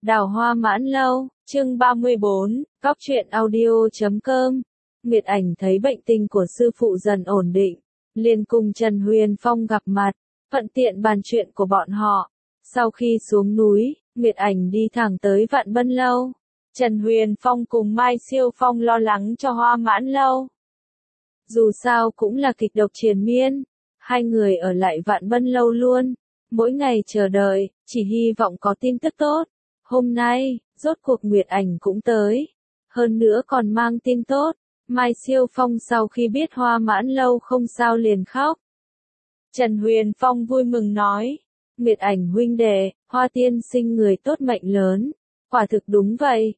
Đào Hoa Mãn Lâu, chương 34, Góc truyện audio.com. Nguyệt Ảnh thấy bệnh tình của sư phụ dần ổn định, liền cùng Trần Huyền Phong gặp mặt, thuận tiện bàn chuyện của bọn họ. Sau khi xuống núi, Nguyệt Ảnh đi thẳng tới Vạn Bân Lâu. Trần Huyền Phong cùng Mai Siêu Phong lo lắng cho Hoa Mãn Lâu. Dù sao cũng là kịch độc triền miên, hai người ở lại Vạn Bân Lâu luôn, mỗi ngày chờ đợi, chỉ hy vọng có tin tức tốt. Hôm nay, rốt cuộc Nguyệt Ảnh cũng tới, hơn nữa còn mang tin tốt. Mai Siêu Phong sau khi biết Hoa Mãn Lâu không sao liền khóc. Trần Huyền Phong vui mừng nói, Nguyệt Ảnh huynh đệ, Hoa tiên sinh người tốt mệnh lớn. Quả thực đúng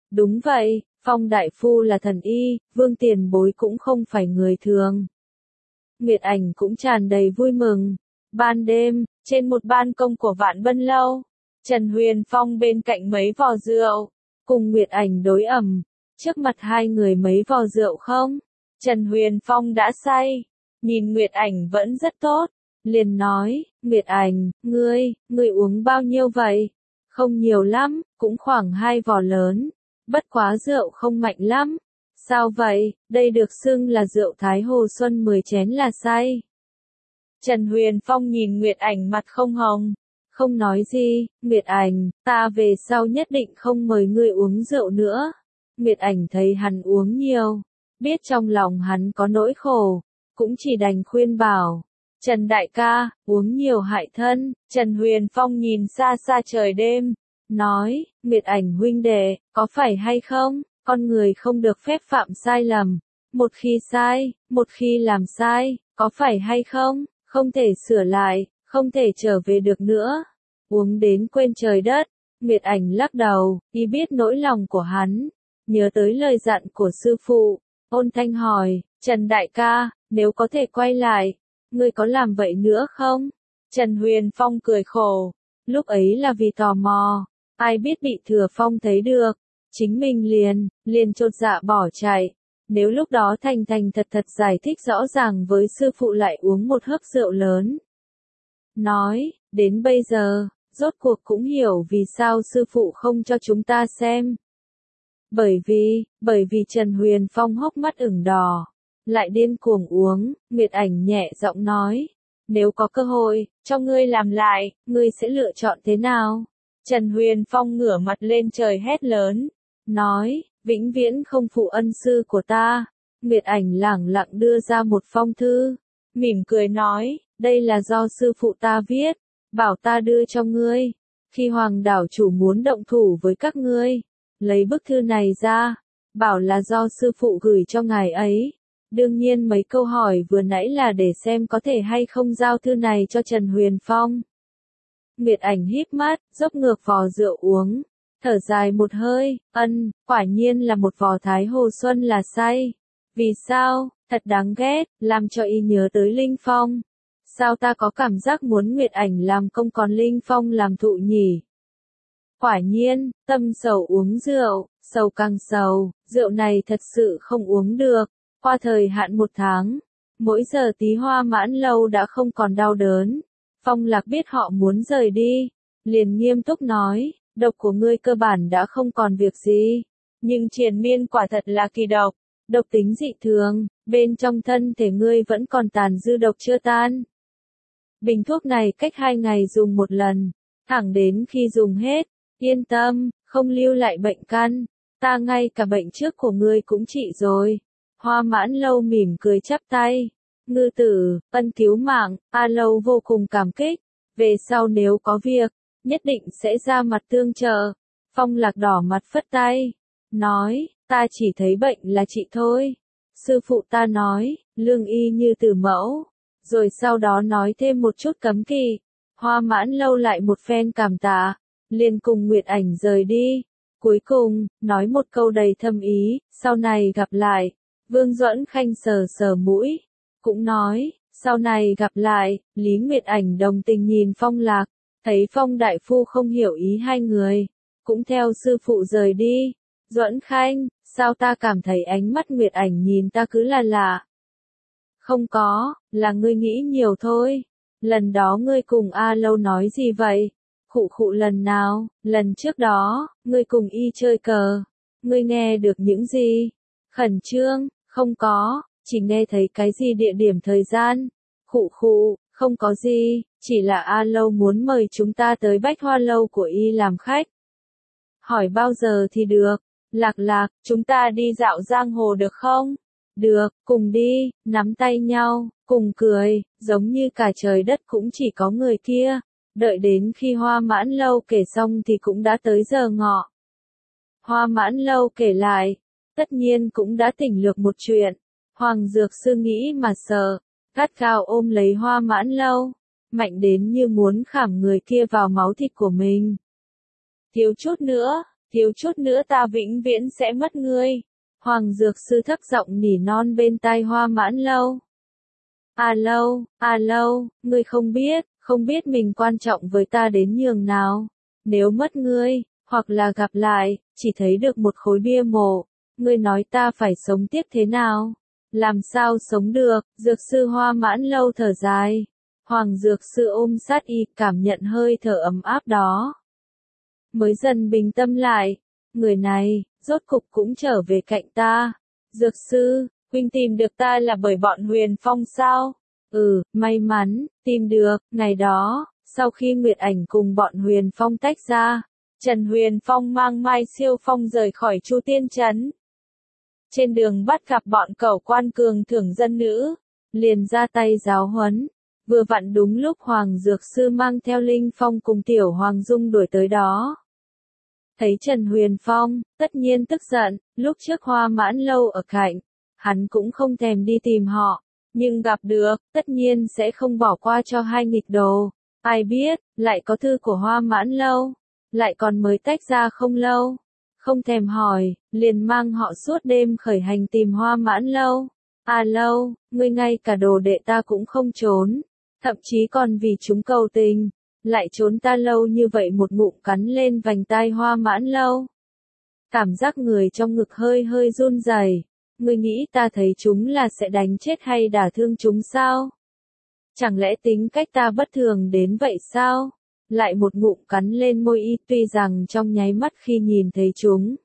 vậy, Phong đại phu là thần y, Vương tiền bối cũng không phải người thường. Nguyệt Ảnh cũng tràn đầy vui mừng. Ban đêm, trên một ban công của Vạn Bân Lâu, Trần Huyền Phong bên cạnh mấy vò rượu, cùng Nguyệt Ảnh đối ẩm. Trước mặt hai người mấy vò rượu không? Trần Huyền Phong đã say, nhìn Nguyệt Ảnh vẫn rất tốt, liền nói, Nguyệt Ảnh, ngươi uống bao nhiêu vậy? Không nhiều lắm, cũng khoảng 2 vò lớn, bất quá rượu không mạnh lắm. Sao vậy, đây được xưng là rượu Thái Hồ Xuân 10 chén là say. Trần Huyền Phong nhìn Nguyệt Ảnh mặt không hồng, không nói gì, Nguyệt Ảnh, ta về sau nhất định không mời ngươi uống rượu nữa. Nguyệt Ảnh thấy hắn uống nhiều, biết trong lòng hắn có nỗi khổ, cũng chỉ đành khuyên bảo, Trần đại ca, uống nhiều hại thân. Trần Huyền Phong nhìn xa xa trời đêm, nói, Nguyệt Ảnh huynh đệ, có phải hay không, con người không được phép phạm sai lầm, một khi sai, một khi làm sai, có phải hay không, không thể sửa lại, không thể trở về được nữa. Uống đến quên trời đất. Nguyệt Ảnh lắc đầu, y biết nỗi lòng của hắn, nhớ tới lời dặn của sư phụ, ôn thanh hỏi, Trần đại ca, nếu có thể quay lại, ngươi có làm vậy nữa không? Trần Huyền Phong cười khổ, lúc ấy là vì tò mò, ai biết bị Thừa Phong thấy được, chính mình liền chột dạ bỏ chạy. Nếu lúc đó thành thật giải thích rõ ràng với sư phụ lại uống một hớp rượu lớn. Nói, đến bây giờ, rốt cuộc cũng hiểu vì sao sư phụ không cho chúng ta xem. Bởi vì Trần Huyền Phong hốc mắt ửng đỏ, lại điên cuồng uống. Nguyệt Ảnh nhẹ giọng nói, nếu có cơ hội, cho ngươi làm lại, ngươi sẽ lựa chọn thế nào? Trần Huyền Phong ngửa mặt lên trời hét lớn, nói, vĩnh viễn không phụ ân sư của ta. Nguyệt Ảnh lẳng lặng đưa ra một phong thư, mỉm cười nói, đây là do sư phụ ta viết, bảo ta đưa cho ngươi. Khi Hoàng đảo chủ muốn động thủ với các ngươi, lấy bức thư này ra, bảo là do sư phụ gửi cho ngài ấy. Đương nhiên mấy câu hỏi vừa nãy là để xem có thể hay không giao thư này cho Trần Huyền Phong. Nguyệt Ảnh híp mắt, dốc ngược vò rượu uống, thở dài một hơi, quả nhiên là một vò Thái Hồ Xuân là say. Vì sao, thật đáng ghét, làm cho y nhớ tới Linh Phong. Sao ta có cảm giác muốn Nguyệt Ảnh làm công còn Linh Phong làm thụ nhỉ? Quả nhiên, tâm sầu uống rượu, sầu càng sầu, rượu này thật sự không uống được. Qua thời hạn 1 tháng, mỗi giờ tí Hoa Mãn Lâu đã không còn đau đớn. Phong Lạc biết họ muốn rời đi, liền nghiêm túc nói, độc của ngươi cơ bản đã không còn việc gì, nhưng triền miên quả thật là kỳ độc, độc tính dị thường, bên trong thân thể ngươi vẫn còn tàn dư độc chưa tan. Bình thuốc này cách 2 ngày dùng 1 lần, thẳng đến khi dùng hết, yên tâm, không lưu lại bệnh căn, ta ngay cả bệnh trước của ngươi cũng trị rồi. Hoa Mãn Lâu mỉm cười chắp tay, ngư tử, ân cứu mạng, A Lâu vô cùng cảm kích, về sau nếu có việc, nhất định sẽ ra mặt tương trợ. Phong Lạc đỏ mặt phất tay, nói, ta chỉ thấy bệnh là trị thôi. Sư phụ ta nói, lương y như từ mẫu, rồi sau đó nói thêm một chút cấm kỵ. Hoa Mãn Lâu lại một phen cảm tạ, liền cùng Nguyệt Ảnh rời đi. Cuối cùng, nói một câu đầy thâm ý, sau này gặp lại. Vương Duẫn Khanh sờ sờ mũi, cũng nói, sau này gặp lại. Lý Nguyệt Ảnh đồng tình nhìn Phong Lạc, thấy Phong đại phu không hiểu ý hai người, cũng theo sư phụ rời đi. Duẫn Khanh, sao ta cảm thấy ánh mắt Nguyệt Ảnh nhìn ta cứ là lạ? Không có, là ngươi nghĩ nhiều thôi. Lần đó ngươi cùng A Lâu nói gì vậy? Khụ khụ lần nào, lần trước đó, ngươi cùng y chơi cờ. Ngươi nghe được những gì? Khẩn trương, không có, chỉ nghe thấy cái gì địa điểm thời gian. Khụ khụ, không có gì, chỉ là A Lâu muốn mời chúng ta tới Bách Hoa Lâu của y làm khách. Hỏi bao giờ thì được? Lạc Lạc, chúng ta đi dạo giang hồ được không? Được, cùng đi, nắm tay nhau, cùng cười, giống như cả trời đất cũng chỉ có người kia. Đợi đến khi Hoa Mãn Lâu kể xong thì cũng đã tới giờ ngọ. Hoa Mãn Lâu kể lại, tất nhiên cũng đã tỉnh lược một chuyện. Hoàng Dược Sư nghĩ mà sợ, gắt gao ôm lấy Hoa Mãn Lâu, mạnh đến như muốn khảm người kia vào máu thịt của mình. Thiếu chút nữa ta vĩnh viễn sẽ mất ngươi. Hoàng Dược Sư thấp giọng nỉ non bên tai Hoa Mãn Lâu. A Lâu, ngươi không biết mình quan trọng với ta đến nhường nào. Nếu mất ngươi, hoặc là gặp lại, chỉ thấy được một khối bia mộ, ngươi nói ta phải sống tiếp thế nào? Làm sao sống được? Dược Sư Hoa Mãn Lâu thở dài. Hoàng Dược Sư ôm sát y, cảm nhận hơi thở ấm áp đó. Mới dần bình tâm lại, người này, rốt cục cũng trở về cạnh ta. Dược Sư, huynh tìm được ta là bởi bọn Huyền Phong sao? May mắn, tìm được. Ngày đó, sau khi Nguyệt Ảnh cùng bọn Huyền Phong tách ra, Trần Huyền Phong mang Mai Siêu Phong rời khỏi Chu Tiên Trấn. Trên đường bắt gặp bọn cẩu quan cường thưởng dân nữ, liền ra tay giáo huấn. Vừa vặn đúng lúc Hoàng Dược Sư mang theo Linh Phong cùng Tiểu Hoàng Dung đuổi tới đó. Thấy Trần Huyền Phong, tất nhiên tức giận, lúc trước Hoa Mãn Lâu ở cạnh, hắn cũng không thèm đi tìm họ, nhưng gặp được, tất nhiên sẽ không bỏ qua cho hai nghịch đồ. Ai biết, lại có thư của Hoa Mãn Lâu, lại còn mới tách ra không lâu. Không thèm hỏi, liền mang họ suốt đêm khởi hành tìm Hoa Mãn Lâu. A Lâu, ngươi ngay cả đồ đệ ta cũng không trốn, thậm chí còn vì chúng cầu tình, lại trốn ta lâu như vậy. Một ngụm cắn lên vành tai Hoa Mãn Lâu. Cảm giác người trong ngực hơi hơi run rẩy. Ngươi nghĩ ta thấy chúng là sẽ đánh chết hay đả thương chúng sao? Chẳng lẽ tính cách ta bất thường đến vậy sao? Lại một ngụm cắn lên môi y, tuy rằng trong nháy mắt khi nhìn thấy chúng,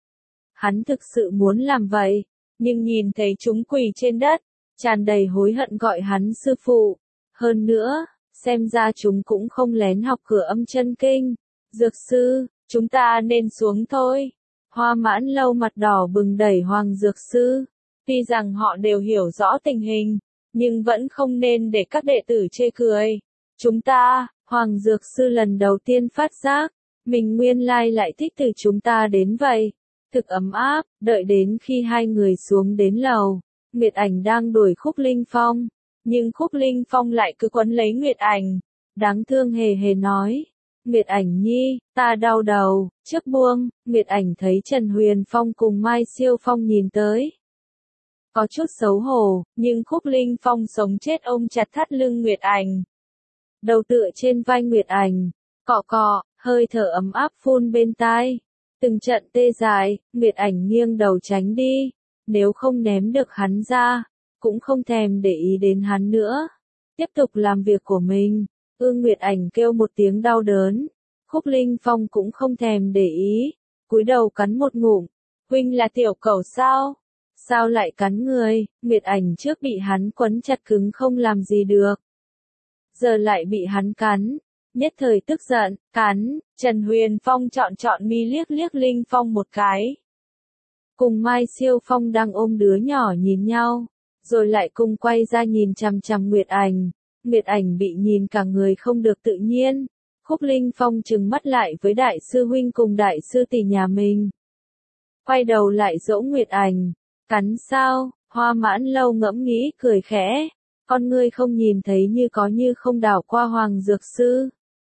hắn thực sự muốn làm vậy, nhưng nhìn thấy chúng quỳ trên đất, tràn đầy hối hận gọi hắn sư phụ. Hơn nữa, xem ra chúng cũng không lén học Cửa Âm Chân Kinh. Dược Sư, chúng ta nên xuống thôi. Hoa Mãn Lâu mặt đỏ bừng đẩy Hoàng Dược Sư. Tuy rằng họ đều hiểu rõ tình hình, nhưng vẫn không nên để các đệ tử chê cười. Chúng ta, Hoàng Dược Sư lần đầu tiên phát giác, mình nguyên lai lại thích từ chúng ta đến vậy. Thực ấm áp, đợi đến khi hai người xuống đến lầu, Nguyệt Ảnh đang đuổi Khúc Linh Phong, nhưng Khúc Linh Phong lại cứ quấn lấy Nguyệt Ảnh, đáng thương hề hề nói. Nguyệt Ảnh nhi, ta đau đầu, trước buông. Nguyệt Ảnh thấy Trần Huyền Phong cùng Mai Siêu Phong nhìn tới. Có chút xấu hổ, nhưng Khúc Linh Phong sống chết ôm chặt thắt lưng Nguyệt Ảnh. Đầu tựa trên vai Nguyệt Ảnh, cọ cọ, hơi thở ấm áp phun bên tai. Từng trận tê dại, Nguyệt Ảnh nghiêng đầu tránh đi. Nếu không ném được hắn ra, cũng không thèm để ý đến hắn nữa. Tiếp tục làm việc của mình. Nguyệt Ảnh kêu một tiếng đau đớn. Khúc Linh Phong cũng không thèm để ý, cúi đầu cắn một ngụm. Huynh là tiểu cẩu sao? Sao lại cắn người? Nguyệt Ảnh trước bị hắn quấn chặt cứng không làm gì được, giờ lại bị hắn cắn, nhất thời tức giận, cắn. Trần Huyền Phong trọn mi liếc liếc Linh Phong một cái. Cùng Mai Siêu Phong đang ôm đứa nhỏ nhìn nhau, rồi lại cùng quay ra nhìn chằm chằm Nguyệt Ảnh. Nguyệt Ảnh bị nhìn cả người không được tự nhiên. Khúc Linh Phong trừng mắt lại với đại sư huynh cùng đại sư tỷ nhà mình. Quay đầu lại dỗ Nguyệt Ảnh. Cắn sao? Hoa Mãn Lâu ngẫm nghĩ cười khẽ. Con ngươi không nhìn thấy như có như không đảo qua Hoàng Dược Sư.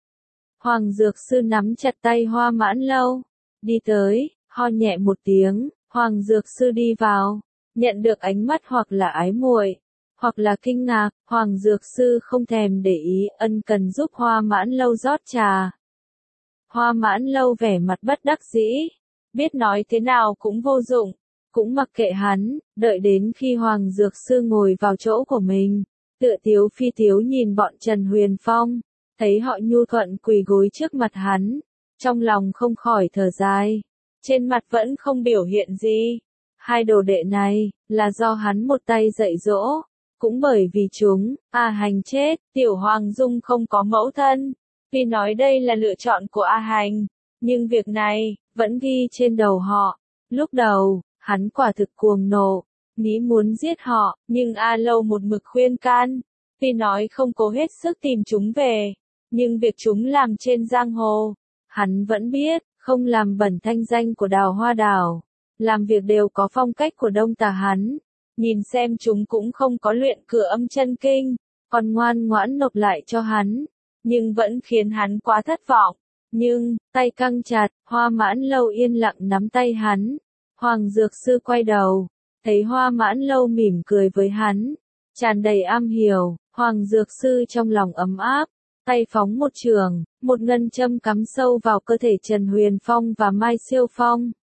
Hoàng Dược Sư nắm chặt tay Hoa Mãn Lâu. Đi tới, ho nhẹ một tiếng, Hoàng Dược Sư đi vào. Nhận được ánh mắt hoặc là ái muội, hoặc là kinh ngạc, Hoàng Dược Sư không thèm để ý, ân cần giúp Hoa Mãn Lâu rót trà. Hoa Mãn Lâu vẻ mặt bất đắc dĩ, biết nói thế nào cũng vô dụng, cũng mặc kệ hắn, đợi đến khi Hoàng Dược Sư ngồi vào chỗ của mình, tựa tiếu phi tiếu nhìn bọn Trần Huyền Phong, thấy họ nhu thuận quỳ gối trước mặt hắn, trong lòng không khỏi thở dài, trên mặt vẫn không biểu hiện gì. Hai đồ đệ này, là do hắn một tay dạy dỗ, cũng bởi vì chúng, A Hành chết, Tiểu Hoàng Dung không có mẫu thân. Tuy nói đây là lựa chọn của A Hành, nhưng việc này, vẫn ghi trên đầu họ. Lúc đầu, hắn quả thực cuồng nộ, nghĩ muốn giết họ, nhưng A Lâu một mực khuyên can. Tuy nói không cố hết sức tìm chúng về, nhưng việc chúng làm trên giang hồ, hắn vẫn biết, không làm bẩn thanh danh của Đào Hoa Đảo. Làm việc đều có phong cách của Đông Tà hắn. Nhìn xem chúng cũng không có luyện cửa âm chân kinh, còn ngoan ngoãn nộp lại cho hắn, nhưng vẫn khiến hắn quá thất vọng. Nhưng, tay căng chặt, Hoa Mãn Lâu yên lặng nắm tay hắn. Hoàng Dược Sư quay đầu, thấy Hoa Mãn Lâu mỉm cười với hắn, tràn đầy am hiểu. Hoàng Dược Sư trong lòng ấm áp, tay phóng một trường, một ngân châm cắm sâu vào cơ thể Trần Huyền Phong và Mai Siêu Phong.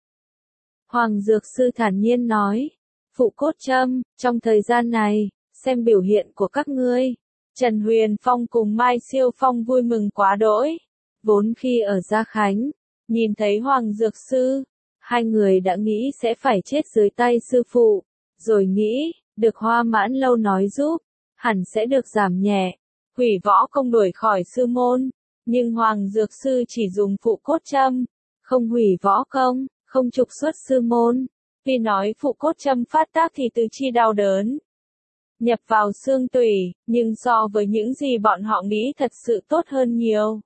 Hoàng Dược Sư thản nhiên nói, phụ cốt châm, trong thời gian này, xem biểu hiện của các ngươi. Trần Huyền Phong cùng Mai Siêu Phong vui mừng quá đỗi. Vốn khi ở Gia Khánh, nhìn thấy Hoàng Dược Sư, hai người đã nghĩ sẽ phải chết dưới tay sư phụ, rồi nghĩ, được Hoa Mãn Lâu nói giúp, hẳn sẽ được giảm nhẹ, hủy võ công đuổi khỏi sư môn. Nhưng Hoàng Dược Sư chỉ dùng phụ cốt châm, không hủy võ công, không trục xuất sư môn. Tuy nói phụ cốt châm phát tác thì tứ chi đau đớn, nhập vào xương tủy, nhưng so với những gì bọn họ nghĩ thật sự tốt hơn nhiều.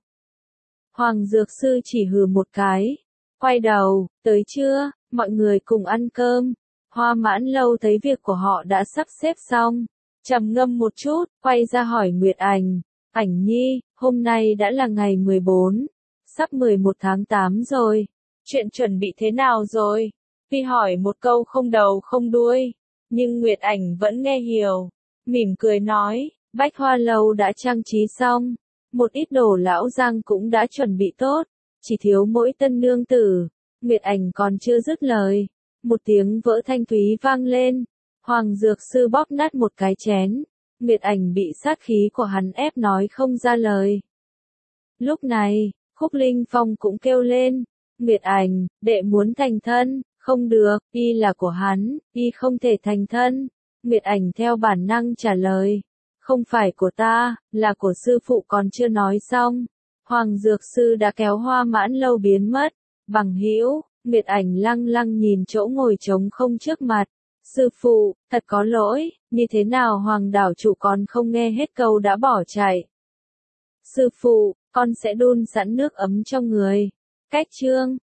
Hoàng Dược Sư chỉ hừ một cái, quay đầu, tới trưa, mọi người cùng ăn cơm. Hoa Mãn Lâu thấy việc của họ đã sắp xếp xong, trầm ngâm một chút, quay ra hỏi Nguyệt Ảnh, Ảnh Nhi, hôm nay đã là ngày 14, sắp 11 tháng 8 rồi, chuyện chuẩn bị thế nào rồi? Tuy hỏi một câu không đầu không đuôi, nhưng Nguyệt Ảnh vẫn nghe hiểu, mỉm cười nói, Bách Hoa Lâu đã trang trí xong, một ít đồ lão giang cũng đã chuẩn bị tốt, chỉ thiếu mỗi tân nương tử. Nguyệt Ảnh còn chưa dứt lời, một tiếng vỡ thanh thúy vang lên, Hoàng Dược Sư bóp nát một cái chén, Nguyệt Ảnh bị sát khí của hắn ép nói không ra lời. Lúc này, Khúc Linh Phong cũng kêu lên, Nguyệt Ảnh, đệ muốn thành thân. Không được, y là của hắn, y không thể thành thân. Nguyệt Ảnh theo bản năng trả lời, không phải của ta, là của sư phụ. Còn chưa nói xong, Hoàng Dược Sư đã kéo Hoa Mãn Lâu biến mất. Bằng hữu, Nguyệt Ảnh lăng lăng nhìn chỗ ngồi trống không trước mặt. Sư phụ, thật có lỗi, như thế nào Hoàng đảo chủ còn không nghe hết câu đã bỏ chạy. Sư phụ, con sẽ đun sẵn nước ấm cho người. Cách chương